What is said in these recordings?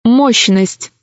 Мощность.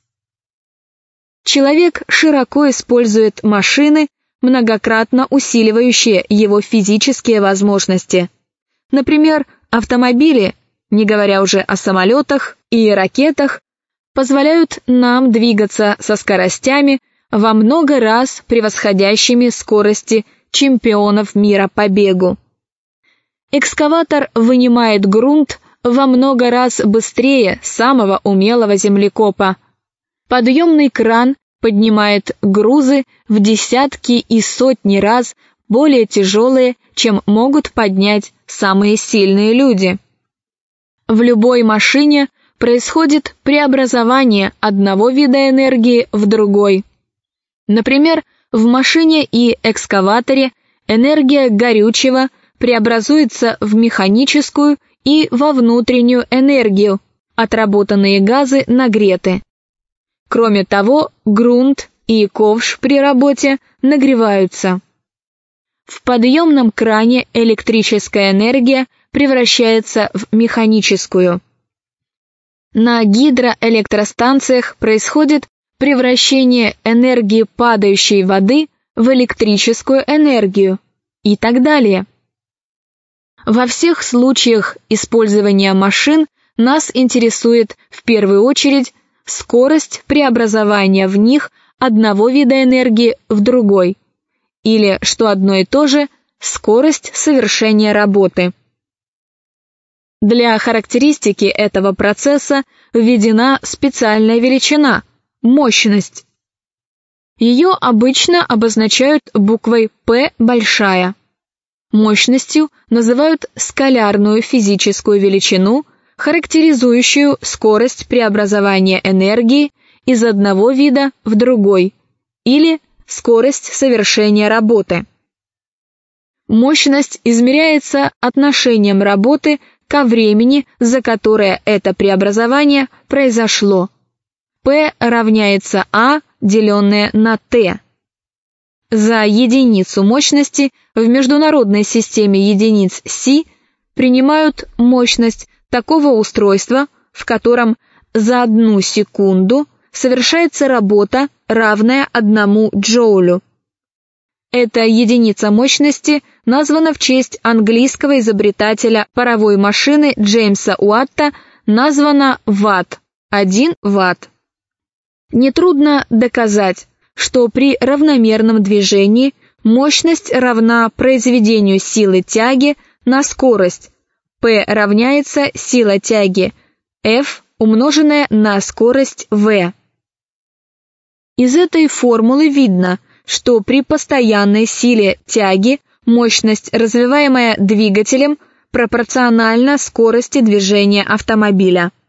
Человек широко использует машины, многократно усиливающие его физические возможности. Например, автомобили, не говоря уже о самолетах и ракетах, позволяют нам двигаться со скоростями, во много раз превосходящими скорости чемпионов мира по бегу. Экскаватор вынимает грунт во много раз быстрее самого умелого землекопа. Подъемный кран поднимает грузы в десятки и сотни раз более тяжелые, чем могут поднять самые сильные люди. В любой машине происходит преобразование одного вида энергии в другой. Например, в машине и экскаваторе энергия горючего преобразуется в механическую и во внутреннюю энергию, отработанные газы нагреты. Кроме того, грунт и ковш при работе нагреваются. В подъемном кране электрическая энергия превращается в механическую. На гидроэлектростанциях происходит превращение энергии падающей воды в электрическую энергию и так далее. Во всех случаях использования машин нас интересует в первую очередь скорость преобразования в них одного вида энергии в другой, или, что одно и то же, скорость совершения работы. Для характеристики этого процесса введена специальная величина – мощность. Ее обычно обозначают буквой «П» большая. Мощностью называют скалярную физическую величину, характеризующую скорость преобразования энергии из одного вида в другой, или скорость совершения работы. Мощность измеряется отношением работы ко времени, за которое это преобразование произошло. P равняется А, деленное на T. За единицу мощности в международной системе единиц Си принимают мощность такого устройства, в котором за 1 секунду совершается работа, равная 1 джоулю. Эта единица мощности названа в честь английского изобретателя паровой машины Джеймса Уатта, названа ватт, 1 ватт. Нетрудно доказать, что при равномерном движении мощность равна произведению силы тяги на скорость. P равняется сила тяги F, умноженная на скорость V. Из этой формулы видно, что при постоянной силе тяги мощность, развиваемая двигателем, пропорциональна скорости движения автомобиля.